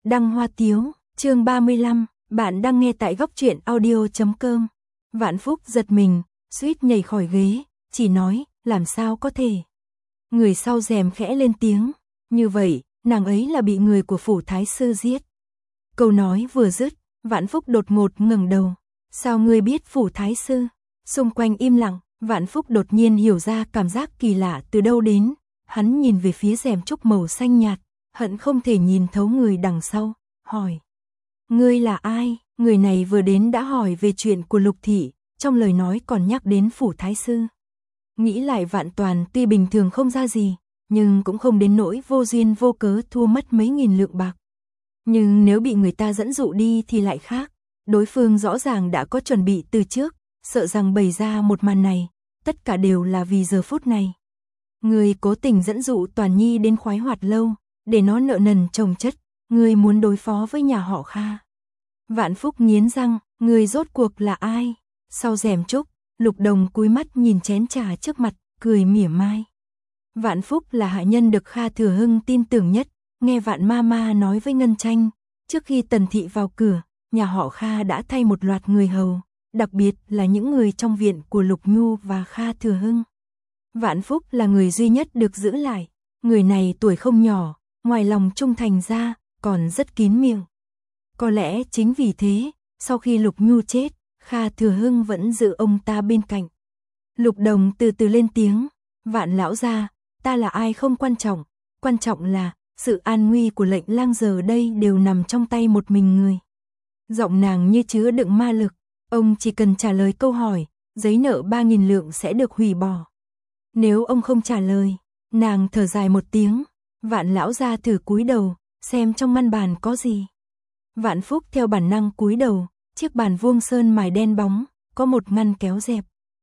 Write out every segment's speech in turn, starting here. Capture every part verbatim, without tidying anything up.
Đăng Hoa Tiếu, chương ba mươi lăm, bạn đang nghe tại góc truyện audio chấm com. Vạn Phúc giật mình, suýt nhảy khỏi ghế, chỉ nói, làm sao có thể. Người sau rèm khẽ lên tiếng, như vậy, nàng ấy là bị người của phủ thái sư giết. Câu nói vừa dứt, Vạn Phúc đột ngột ngẩng đầu, sao ngươi biết phủ thái sư? Xung quanh im lặng, Vạn Phúc đột nhiên hiểu ra cảm giác kỳ lạ từ đâu đến, hắn nhìn về phía rèm trúc màu xanh nhạt, hận không thể nhìn thấu người đằng sau, hỏi. Ngươi là ai? Người này vừa đến đã hỏi về chuyện của Lục Thị, trong lời nói còn nhắc đến phủ thái sư. Nghĩ lại Vạn Toàn tuy bình thường không ra gì, nhưng cũng không đến nỗi vô duyên vô cớ thua mất mấy nghìn lượng bạc. Nhưng nếu bị người ta dẫn dụ đi thì lại khác, đối phương rõ ràng đã có chuẩn bị từ trước, sợ rằng bày ra một màn này, tất cả đều là vì giờ phút này. Người cố tình dẫn dụ Toàn Nhi đến Khoái Hoạt lâu, để nó nợ nần chồng chất, người muốn đối phó với nhà họ Kha. Vạn Phúc nghiến răng, người rốt cuộc là ai? Sau rèm trúc, Lục Đồng cúi mắt nhìn chén trà trước mặt, cười mỉa mai. Vạn Phúc là hạ nhân được Kha Thừa Hưng tin tưởng nhất, nghe Vạn Mama nói với Ngân Tranh, trước khi Tần Thị vào cửa, nhà họ Kha đã thay một loạt người hầu, đặc biệt là những người trong viện của Lục Nhu và Kha Thừa Hưng. Vạn Phúc là người duy nhất được giữ lại, người này tuổi không nhỏ, ngoài lòng trung thành ra, còn rất kín miệng. Có lẽ chính vì thế, sau khi Lục Nhu chết, Kha Thừa Hưng vẫn giữ ông ta bên cạnh. Lục Đồng từ từ lên tiếng, Vạn lão gia, ta là ai không quan trọng, quan trọng là, sự an nguy của lệnh lang giờ đây đều nằm trong tay một mình người. Giọng nàng như chứa đựng ma lực, ông chỉ cần trả lời câu hỏi, giấy nợ ba nghìn lượng sẽ được hủy bỏ. Nếu ông không trả lời, nàng thở dài một tiếng, Vạn lão gia thử cúi đầu, xem trong ngăn bàn có gì. Vạn Phúc theo bản năng cúi đầu, chiếc bàn vuông sơn mài đen bóng, có một ngăn kéo dẹp.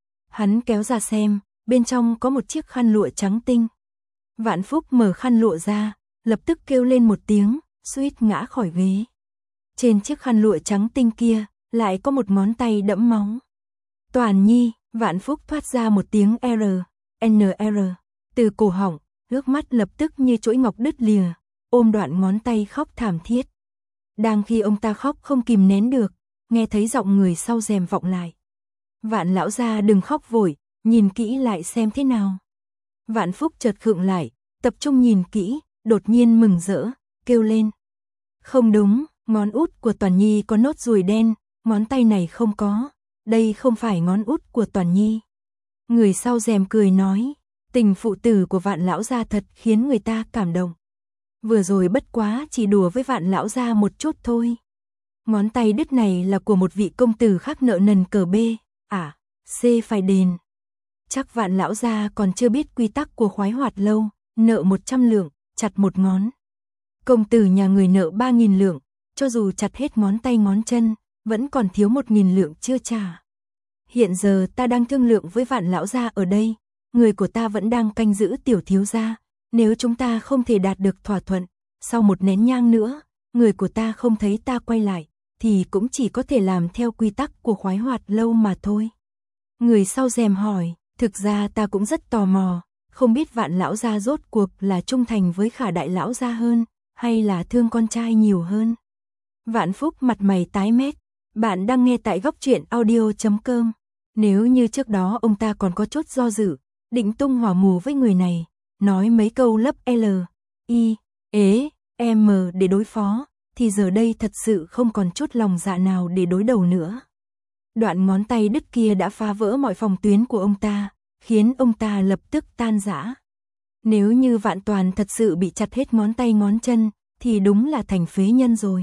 Hắn kéo ra xem, bên trong có một chiếc khăn lụa trắng tinh. Vạn Phúc mở khăn lụa ra, lập tức kêu lên một tiếng, suýt ngã khỏi ghế. Trên chiếc khăn lụa trắng tinh kia, lại có một ngón tay đẫm máu. Toàn Nhi, Vạn Phúc thoát ra một tiếng R, N R, từ cổ họng, nước mắt lập tức như chuỗi ngọc đứt lìa, ôm đoạn ngón tay khóc thảm thiết. Đang khi ông ta khóc không kìm nén được, nghe thấy giọng người sau rèm vọng lại. Vạn lão gia đừng khóc vội, nhìn kỹ lại xem thế nào. Vạn Phúc chợt khựng lại, tập trung nhìn kỹ, đột nhiên mừng rỡ, kêu lên. Không đúng, ngón út của Toàn Nhi có nốt ruồi đen, ngón tay này không có, đây không phải ngón út của Toàn Nhi. Người sau rèm cười nói, tình phụ tử của Vạn lão gia thật khiến người ta cảm động. Vừa rồi bất quá chỉ đùa với Vạn lão gia một chút thôi. Ngón tay đứt này là của một vị công tử khác nợ nần cờ B, à, C phải đền. Chắc Vạn lão gia còn chưa biết quy tắc của Khoái Hoạt lâu, nợ một trăm lượng, chặt một ngón. Công tử nhà người nợ ba nghìn lượng, cho dù chặt hết ngón tay ngón chân, vẫn còn thiếu một nghìn lượng chưa trả. Hiện giờ ta đang thương lượng với Vạn lão gia ở đây, người của ta vẫn đang canh giữ tiểu thiếu gia. Nếu chúng ta không thể đạt được thỏa thuận, sau một nén nhang nữa, người của ta không thấy ta quay lại, thì cũng chỉ có thể làm theo quy tắc của Khoái Hoạt lâu mà thôi. Người sau rèm hỏi, thực ra ta cũng rất tò mò, không biết Vạn lão gia rốt cuộc là trung thành với Khả đại lão gia hơn, hay là thương con trai nhiều hơn. Vạn Phúc mặt mày tái mét, bạn đang nghe tại góc truyện audio chấm com. Nếu như trước đó ông ta còn có chút do dự, định tung hỏa mù với người này, nói mấy câu lấp L, I, ế, M để đối phó, thì giờ đây thật sự không còn chút lòng dạ nào để đối đầu nữa. Đoạn ngón tay đứt kia đã phá vỡ mọi phòng tuyến của ông ta, khiến ông ta lập tức tan rã. Nếu như Vạn Toàn thật sự bị chặt hết ngón tay ngón chân, thì đúng là thành phế nhân rồi.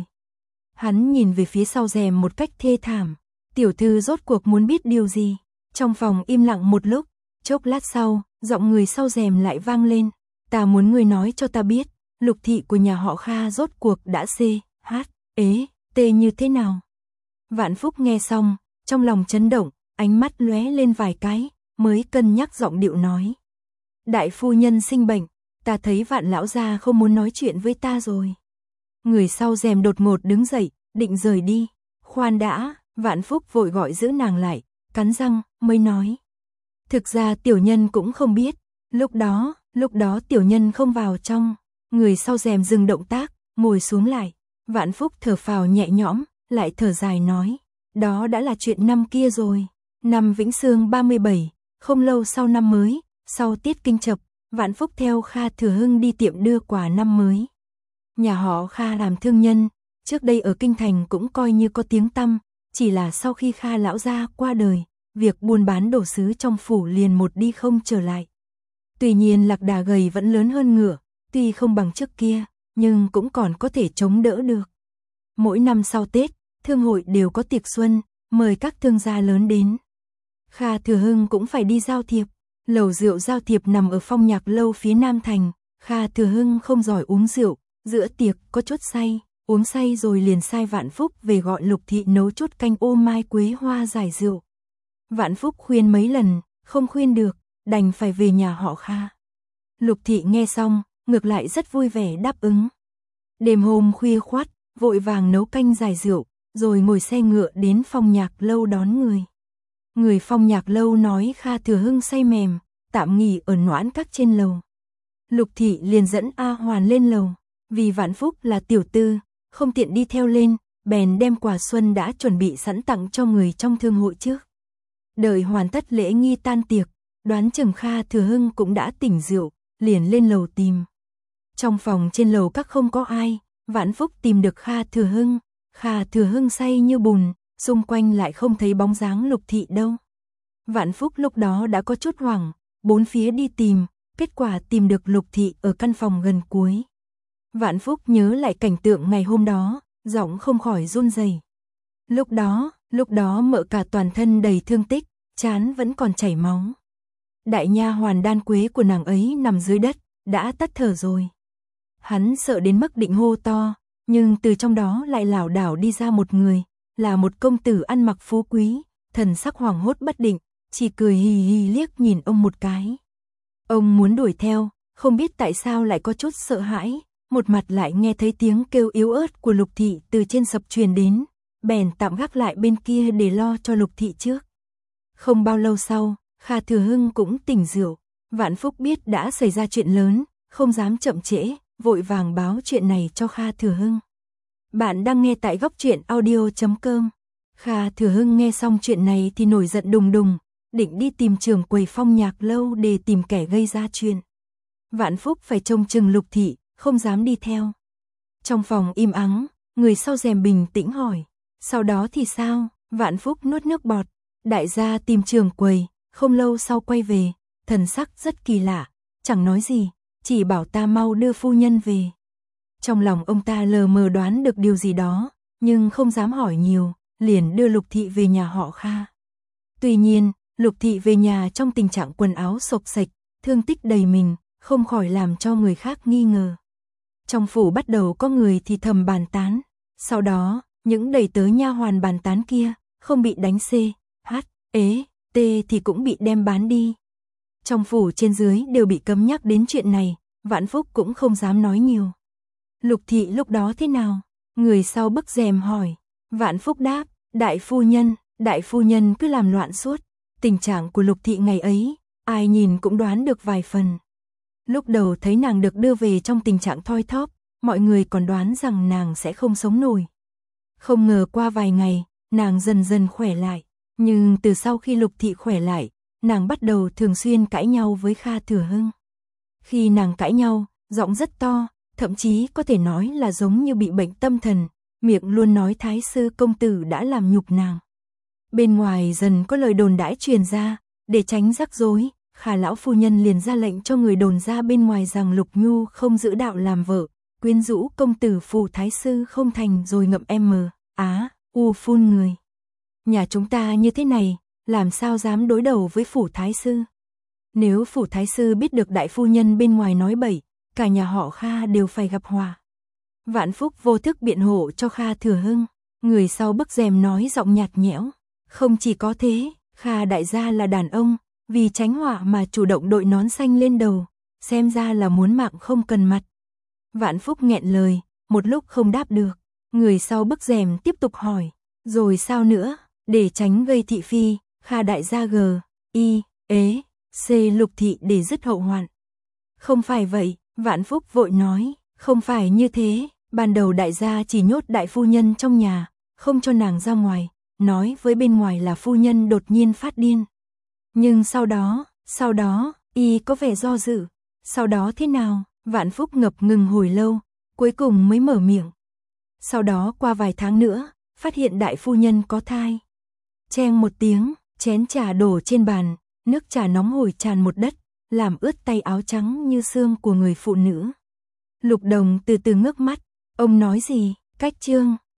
Hắn nhìn về phía sau rèm một cách thê thảm, tiểu thư rốt cuộc muốn biết điều gì. Trong phòng im lặng một lúc, chốc lát sau, giọng người sau rèm lại vang lên, ta muốn ngươi nói cho ta biết, Lục Thị của nhà họ Kha rốt cuộc đã C, H, ế, T như thế nào. Vạn Phúc nghe xong, trong lòng chấn động, ánh mắt lóe lên vài cái, mới cân nhắc giọng điệu nói. Đại phu nhân sinh bệnh, ta thấy Vạn lão gia không muốn nói chuyện với ta rồi. Người sau rèm đột ngột đứng dậy, định rời đi. Khoan đã, Vạn Phúc vội gọi giữ nàng lại, cắn răng, mới nói. Thực ra tiểu nhân cũng không biết, lúc đó, lúc đó tiểu nhân không vào trong. Người sau rèm dừng động tác, ngồi xuống lại, Vạn Phúc thở phào nhẹ nhõm, lại thở dài nói, đó đã là chuyện năm kia rồi. Năm Vĩnh Sương ba mươi bảy, không lâu sau năm mới, sau tiết kinh chập, Vạn Phúc theo Kha Thừa Hưng đi tiệm đưa quà năm mới. Nhà họ Kha làm thương nhân, trước đây ở kinh thành cũng coi như có tiếng tăm, chỉ là sau khi Kha lão gia qua đời, việc buôn bán đồ sứ trong phủ liền một đi không trở lại. Tuy nhiên lạc đà gầy vẫn lớn hơn ngựa, tuy không bằng trước kia, nhưng cũng còn có thể chống đỡ được. Mỗi năm sau Tết, thương hội đều có tiệc xuân, mời các thương gia lớn đến. Kha Thừa Hưng cũng phải đi giao thiệp. Lầu rượu giao thiệp nằm ở Phong Nhạc lâu phía Nam thành. Kha Thừa Hưng không giỏi uống rượu, giữa tiệc có chút say, uống say rồi liền sai Vạn Phúc về gọi Lục Thị nấu chút canh ô mai quế hoa giải rượu. Vạn Phúc khuyên mấy lần, không khuyên được, đành phải về nhà họ Kha. Lục Thị nghe xong, ngược lại rất vui vẻ đáp ứng. Đêm hôm khuya khoắt, vội vàng nấu canh giải rượu, rồi ngồi xe ngựa đến Phong Nhạc lâu đón người. Người Phong Nhạc lâu nói Kha Thừa Hưng say mềm, tạm nghỉ ở noãn các trên lầu. Lục Thị liền dẫn A Hoàn lên lầu, vì Vạn Phúc là tiểu tư, không tiện đi theo lên, bèn đem quà xuân đã chuẩn bị sẵn tặng cho người trong thương hội trước. Đợi hoàn tất lễ nghi tan tiệc, đoán chừng Kha Thừa Hưng cũng đã tỉnh rượu, liền lên lầu tìm. Trong phòng trên lầu các không có ai, Vạn Phúc tìm được Kha Thừa Hưng, Kha Thừa Hưng say như bùn, xung quanh lại không thấy bóng dáng Lục Thị đâu. Vạn Phúc lúc đó đã có chút hoảng, bốn phía đi tìm, kết quả tìm được Lục Thị ở căn phòng gần cuối. Vạn Phúc nhớ lại cảnh tượng ngày hôm đó, giọng không khỏi run rẩy. Lúc đó, lúc đó mợ cả toàn thân đầy thương tích, trán vẫn còn chảy máu. Đại nha hoàn Đan Quế của nàng ấy nằm dưới đất, đã tắt thở rồi. Hắn sợ đến mức định hô to, nhưng từ trong đó lại lảo đảo đi ra một người, là một công tử ăn mặc phú quý, thần sắc hoảng hốt bất định, chỉ cười hì hì liếc nhìn ông một cái. Ông muốn đuổi theo, không biết tại sao lại có chút sợ hãi, một mặt lại nghe thấy tiếng kêu yếu ớt của Lục Thị từ trên sập truyền đến, bèn tạm gác lại bên kia để lo cho Lục Thị trước. Không bao lâu sau, Kha Thừa Hưng cũng tỉnh rượu, Vạn Phúc biết đã xảy ra chuyện lớn, không dám chậm trễ, vội vàng báo chuyện này cho Kha Thừa Hưng. Bạn đang nghe tại góc truyện audio chấm com. Kha Thừa Hưng nghe xong chuyện này thì nổi giận đùng đùng, định đi tìm trưởng quầy Phong Nhạc lâu để tìm kẻ gây ra chuyện. Vạn Phúc phải trông chừng Lục Thị, không dám đi theo. Trong phòng im ắng, người sau rèm bình tĩnh hỏi, sau đó thì sao? Vạn Phúc nuốt nước bọt, đại gia tìm trưởng quầy, không lâu sau quay về, thần sắc rất kỳ lạ, chẳng nói gì, chỉ bảo ta mau đưa phu nhân về. Trong lòng ông ta lờ mờ đoán được điều gì đó, nhưng không dám hỏi nhiều, liền đưa Lục Thị về nhà họ Kha. Tuy nhiên, Lục Thị về nhà trong tình trạng quần áo xộc xệch, thương tích đầy mình, không khỏi làm cho người khác nghi ngờ. Trong phủ bắt đầu có người thì thầm bàn tán, sau đó, những đầy tớ nha hoàn bàn tán kia, không bị đánh C, H, ế, T thì cũng bị đem bán đi. Trong phủ trên dưới đều bị cấm nhắc đến chuyện này, Vạn Phúc cũng không dám nói nhiều. Lục Thị lúc đó thế nào? Người sau bức rèm hỏi. Vạn Phúc đáp, đại phu nhân, đại phu nhân cứ làm loạn suốt. Tình trạng của Lục Thị ngày ấy, ai nhìn cũng đoán được vài phần. Lúc đầu thấy nàng được đưa về trong tình trạng thoi thóp, mọi người còn đoán rằng nàng sẽ không sống nổi. Không ngờ qua vài ngày, nàng dần dần khỏe lại. Nhưng từ sau khi Lục Thị khỏe lại, nàng bắt đầu thường xuyên cãi nhau với Kha Thừa Hưng. Khi nàng cãi nhau, giọng rất to, thậm chí có thể nói là giống như bị bệnh tâm thần, miệng luôn nói Thái sư công tử đã làm nhục nàng. Bên ngoài dần có lời đồn đãi truyền ra, để tránh rắc rối, Kha lão phu nhân liền ra lệnh cho người đồn ra bên ngoài rằng Lục Nhu không giữ đạo làm vợ, quyến rũ công tử phủ Thái sư không thành rồi ngậm em mờ, á, u phun người. Nhà chúng ta như thế này, làm sao dám đối đầu với phủ Thái sư? Nếu phủ Thái sư biết được đại phu nhân bên ngoài nói bậy, cả nhà họ Kha đều phải gặp hòa. Vạn Phúc vô thức biện hộ cho Kha Thừa Hưng, người sau bức rèm nói giọng nhạt nhẽo. Không chỉ có thế, Kha đại gia là đàn ông, vì tránh họa mà chủ động đội nón xanh lên đầu, xem ra là muốn mạng không cần mặt. Vạn Phúc nghẹn lời, một lúc không đáp được, người sau bức rèm tiếp tục hỏi, rồi sao nữa, để tránh gây thị phi, Kha đại gia g, y, ế, c Lục Thị để dứt hậu hoạn. Không phải vậy, Vạn Phúc vội nói, không phải như thế, Ban đầu đại gia chỉ nhốt đại phu nhân trong nhà, không cho nàng ra ngoài, nói với bên ngoài là phu nhân đột nhiên phát điên. Nhưng sau đó, sau đó, y có vẻ do dự. Sau đó thế nào? Vạn Phúc ngập ngừng hồi lâu, cuối cùng mới mở miệng. Sau đó qua vài tháng nữa, phát hiện đại phu nhân có thai. Cheng một tiếng, chén trà đổ trên bàn, nước trà nóng hổi tràn một đất, làm ướt tay áo trắng như xương của người phụ nữ. Lục Đồng từ từ ngước mắt, ông nói gì? Cách chương